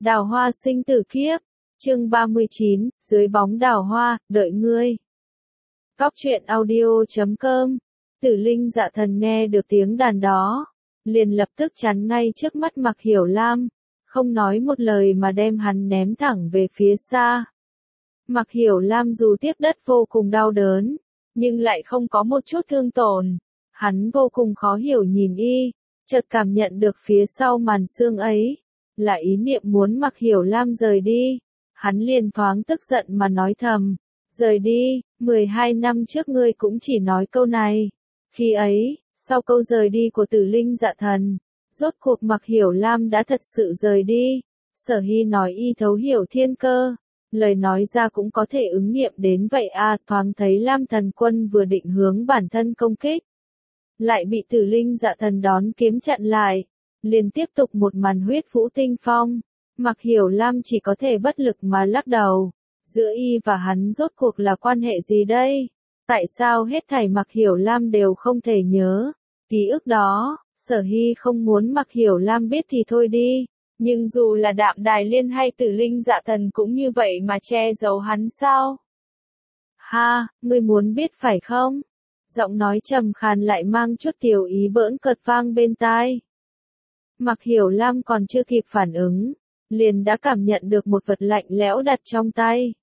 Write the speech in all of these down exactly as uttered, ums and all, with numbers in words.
Đào hoa sinh tử kiếp, chương ba mươi chín, dưới bóng đào hoa, đợi ngươi. Cóc truyện audio chấm com, Tử Linh Dạ Thần nghe được tiếng đàn đó, liền lập tức chắn ngay trước mắt Mạc Hiểu Lam, không nói một lời mà đem hắn ném thẳng về phía xa. Mạc Hiểu Lam dù tiếp đất vô cùng đau đớn, nhưng lại không có một chút thương tổn. Hắn vô cùng khó hiểu nhìn y, chợt cảm nhận được phía sau màn xương ấy là ý niệm muốn Mạc Hiểu Lam rời đi. Hắn liền thoáng tức giận mà nói thầm, rời đi, mười hai năm trước ngươi cũng chỉ nói câu này. Khi ấy, sau câu rời đi của Tử Linh Dạ Thần, rốt cuộc Mạc Hiểu Lam đã thật sự rời đi. Sở Hy nói y thấu hiểu thiên cơ, lời nói ra cũng có thể ứng nghiệm đến vậy à. Thoáng thấy Lam Thần Quân vừa định hướng bản thân công kích, lại bị Tử Linh Dạ Thần đón kiếm chặn lại, liền tiếp tục một màn huyết vũ tinh phong. Mạc Hiểu Lam chỉ có thể bất lực mà lắc đầu, giữa y và hắn rốt cuộc là quan hệ gì đây? Tại sao hết thảy Mạc Hiểu Lam đều không thể nhớ ký ức đó? Sở Hy không muốn Mạc Hiểu Lam biết thì thôi đi, nhưng dù là Đạm Đài Liên hay Tử Linh Dạ Thần cũng như vậy mà che giấu hắn sao? Ha, ngươi muốn biết phải không? Giọng nói trầm khàn lại mang chút tiểu ý bỡn cợt vang bên tai. Mạc Hiểu Lam còn chưa kịp phản ứng, liền đã cảm nhận được một vật lạnh lẽo đặt trong tay.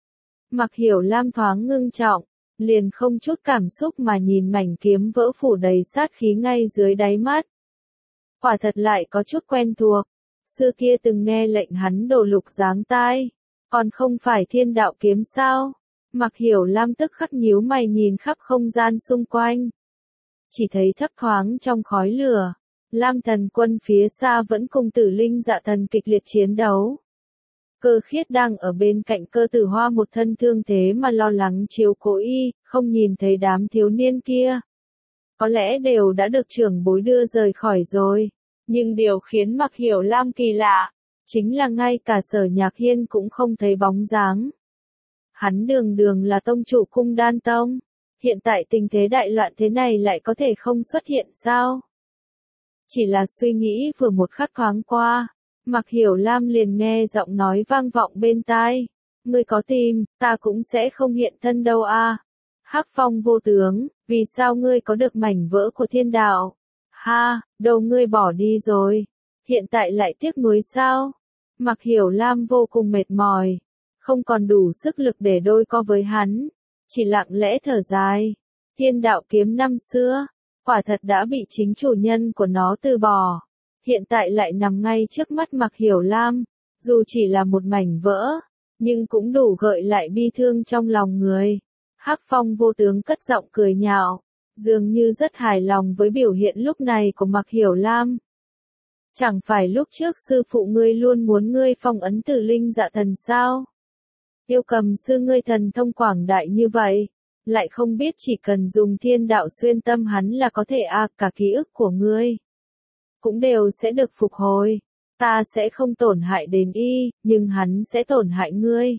Mạc Hiểu Lam thoáng ngưng trọng, liền không chút cảm xúc mà nhìn mảnh kiếm vỡ phủ đầy sát khí ngay dưới đáy mắt. Quả thật lại có chút quen thuộc, xưa kia từng nghe lệnh hắn đổ lục giáng tai, còn không phải thiên đạo kiếm sao? Mạc Hiểu Lam tức khắc nhíu mày nhìn khắp không gian xung quanh. Chỉ thấy thấp thoáng trong khói lửa, Lam Thần Quân phía xa vẫn cùng Tử Linh Dạ Thần kịch liệt chiến đấu. Cơ Khiết đang ở bên cạnh Cơ Tử Hoa một thân thương thế mà lo lắng chiếu cố y, không nhìn thấy đám thiếu niên kia. Có lẽ đều đã được trưởng bối đưa rời khỏi rồi, nhưng điều khiến Mạc Hiểu Lam kỳ lạ, chính là ngay cả Sở Nhạc Hiên cũng không thấy bóng dáng. Hắn đường đường là tông chủ Cung Đan Tông, hiện tại tình thế đại loạn thế này lại có thể không xuất hiện sao? Chỉ là suy nghĩ vừa một khắc thoáng qua, Mạc Hiểu Lam liền nghe giọng nói vang vọng bên tai. Ngươi có tìm, ta cũng sẽ không hiện thân đâu a. Hắc Phong vô tướng, vì sao ngươi có được mảnh vỡ của thiên đạo? Ha, đâu ngươi bỏ đi rồi, hiện tại lại tiếc nuối sao? Mạc Hiểu Lam vô cùng mệt mỏi, không còn đủ sức lực để đôi co với hắn, chỉ lặng lẽ thở dài. Thiên đạo kiếm năm xưa, quả thật đã bị chính chủ nhân của nó từ bỏ, hiện tại lại nằm ngay trước mắt Mạc Hiểu Lam, dù chỉ là một mảnh vỡ, nhưng cũng đủ gợi lại bi thương trong lòng người. Hắc Phong vô tướng cất giọng cười nhạo, dường như rất hài lòng với biểu hiện lúc này của Mạc Hiểu Lam. Chẳng phải lúc trước sư phụ ngươi luôn muốn ngươi phong ấn Tử Linh Dạ Thần sao? Yêu Cầm sư ngươi thần thông quảng đại như vậy, lại không biết chỉ cần dùng thiên đạo xuyên tâm hắn là có thể à, cả ký ức của ngươi cũng đều sẽ được phục hồi. Ta sẽ không tổn hại đến y, nhưng hắn sẽ tổn hại ngươi.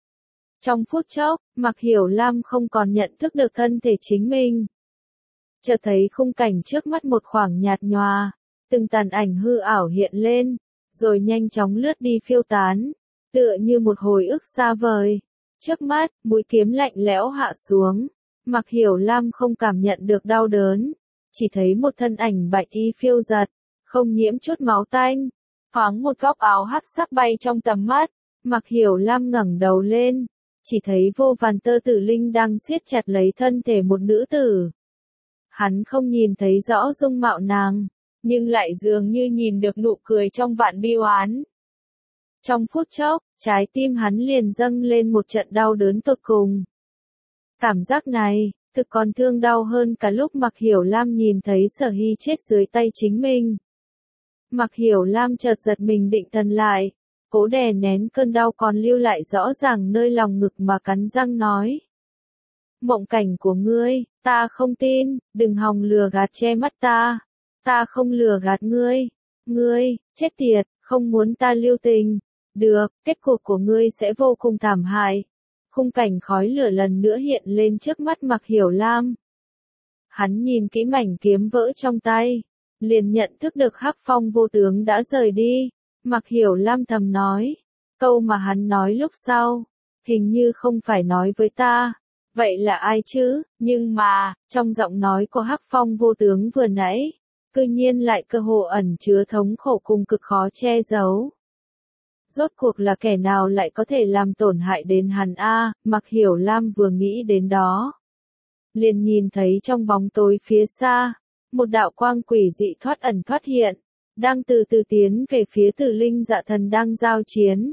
Trong phút chốc, Mạc Hiểu Lam không còn nhận thức được thân thể chính mình. Chợt thấy khung cảnh trước mắt một khoảng nhạt nhòa, từng tàn ảnh hư ảo hiện lên, rồi nhanh chóng lướt đi phiêu tán, tựa như một hồi ức xa vời. Trước mắt, mũi kiếm lạnh lẽo hạ xuống, Mạc Hiểu Lam không cảm nhận được đau đớn, chỉ thấy một thân ảnh bạch y phiêu giật, không nhiễm chút máu tanh, thoáng một góc áo hắc sắc bay trong tầm mắt. Mạc Hiểu Lam ngẩng đầu lên, chỉ thấy vô vàn tơ tử linh đang siết chặt lấy thân thể một nữ tử. Hắn không nhìn thấy rõ dung mạo nàng, nhưng lại dường như nhìn được nụ cười trong vạn bi oán. Trong phút chốc, trái tim hắn liền dâng lên một trận đau đớn tột cùng. Cảm giác này, thực còn thương đau hơn cả lúc Mạc Hiểu Lam nhìn thấy Sở Hy chết dưới tay chính mình. Mạc Hiểu Lam chợt giật mình định thần lại, cố đè nén cơn đau còn lưu lại rõ ràng nơi lòng ngực mà cắn răng nói. Mộng cảnh của ngươi, ta không tin, đừng hòng lừa gạt che mắt ta. Ta không lừa gạt ngươi. Ngươi, chết tiệt, không muốn ta lưu tình. Được, kết cục của ngươi sẽ vô cùng thảm hại. Khung cảnh khói lửa lần nữa hiện lên trước mắt Mạc Hiểu Lam. Hắn nhìn kỹ mảnh kiếm vỡ trong tay, liền nhận thức được Hắc Phong vô tướng đã rời đi. Mặc Hiểu Lam thầm nói, câu mà hắn nói lúc sau, hình như không phải nói với ta, vậy là ai chứ, nhưng mà, trong giọng nói của Hắc Phong vô tướng vừa nãy, cư nhiên lại cơ hồ ẩn chứa thống khổ cùng cực khó che giấu. Rốt cuộc là kẻ nào lại có thể làm tổn hại đến hắn a? Mặc Hiểu Lam vừa nghĩ đến đó, liền nhìn thấy trong bóng tối phía xa, một đạo quang quỷ dị thoát ẩn thoát hiện, đang từ từ tiến về phía Tử Linh Dạ Thần đang giao chiến.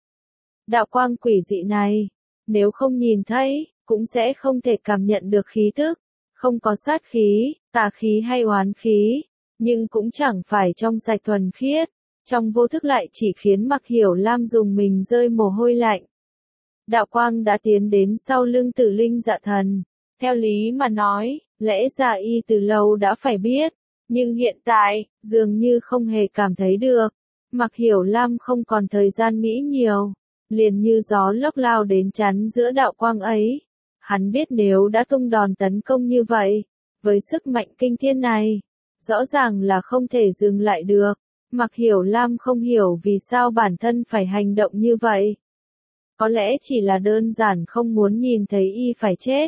Đạo quang quỷ dị này, nếu không nhìn thấy, cũng sẽ không thể cảm nhận được khí tức, không có sát khí, tà khí hay oán khí, nhưng cũng chẳng phải trong sạch thuần khiết, trong vô thức lại chỉ khiến Mặc Hiểu Lam dùng mình rơi mồ hôi lạnh. Đạo quang đã tiến đến sau lưng Tử Linh Dạ Thần, theo lý mà nói, lẽ ra y từ lâu đã phải biết, nhưng hiện tại, dường như không hề cảm thấy được. Mặc Hiểu Lam không còn thời gian nghĩ nhiều, liền như gió lốc lao đến chắn giữa đạo quang ấy. Hắn biết nếu đã tung đòn tấn công như vậy, với sức mạnh kinh thiên này, rõ ràng là không thể dừng lại được. Mặc Hiểu Lam không hiểu vì sao bản thân phải hành động như vậy. Có lẽ chỉ là đơn giản không muốn nhìn thấy y phải chết.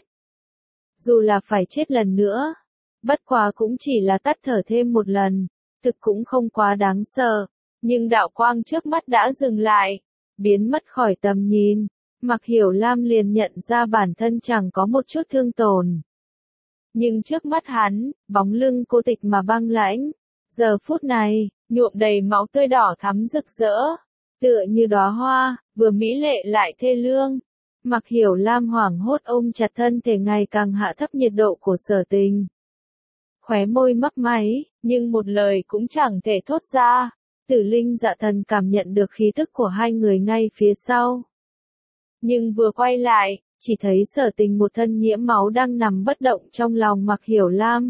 Dù là phải chết lần nữa, bất quá cũng chỉ là tắt thở thêm một lần, thực cũng không quá đáng sợ. Nhưng đạo quang trước mắt đã dừng lại, biến mất khỏi tầm nhìn. Mặc Hiểu Lam liền nhận ra bản thân chẳng có một chút thương tổn. Nhưng trước mắt hắn, bóng lưng cô tịch mà băng lãnh, giờ phút này, nhuộm đầy máu tươi đỏ thắm rực rỡ, tựa như đóa hoa, vừa mỹ lệ lại thê lương. Mặc Hiểu Lam hoảng hốt ôm chặt thân thể ngày càng hạ thấp nhiệt độ của Sở Tình. Khóe môi mấp máy, nhưng một lời cũng chẳng thể thốt ra. Tử Linh Dạ Thần cảm nhận được khí tức của hai người ngay phía sau. Nhưng vừa quay lại, chỉ thấy Sở Tình một thân nhiễm máu đang nằm bất động trong lòng Mặc Hiểu Lam.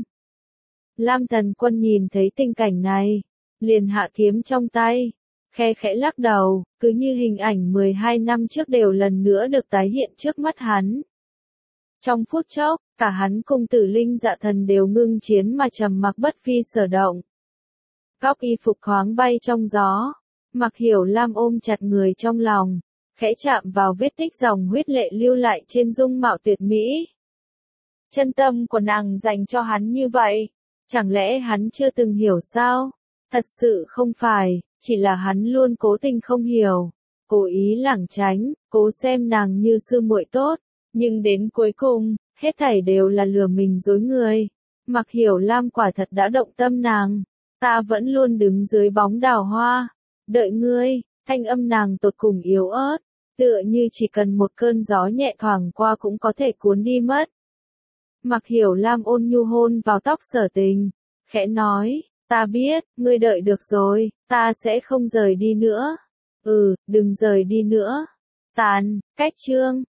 Lam Thần Quân nhìn thấy tình cảnh này, liền hạ kiếm trong tay, khe khẽ lắc đầu, cứ như hình ảnh mười hai năm trước đều lần nữa được tái hiện trước mắt hắn. Trong phút chốc, cả hắn cùng Tử Linh Dạ Thần đều ngưng chiến mà trầm mặc bất phi sở động. Góc y phục thoáng bay trong gió, Mặc Hiểu Lam ôm chặt người trong lòng, khẽ chạm vào vết tích dòng huyết lệ lưu lại trên dung mạo tuyệt mỹ. Chân tâm của nàng dành cho hắn như vậy, chẳng lẽ hắn chưa từng hiểu sao? Thật sự không phải, chỉ là hắn luôn cố tình không hiểu, cố ý lảng tránh, cố xem nàng như sư muội tốt, nhưng đến cuối cùng, hết thảy đều là lừa mình dối người. Mặc Hiểu Lam quả thật đã động tâm nàng, ta vẫn luôn đứng dưới bóng đào hoa, đợi ngươi. Thanh âm nàng tột cùng yếu ớt, tựa như chỉ cần một cơn gió nhẹ thoảng qua cũng có thể cuốn đi mất. Mặc Hiểu Lam ôn nhu hôn vào tóc Sở Tình, khẽ nói, ta biết, ngươi đợi được rồi, ta sẽ không rời đi nữa. Ừ, đừng rời đi nữa. Tàn, cách chương.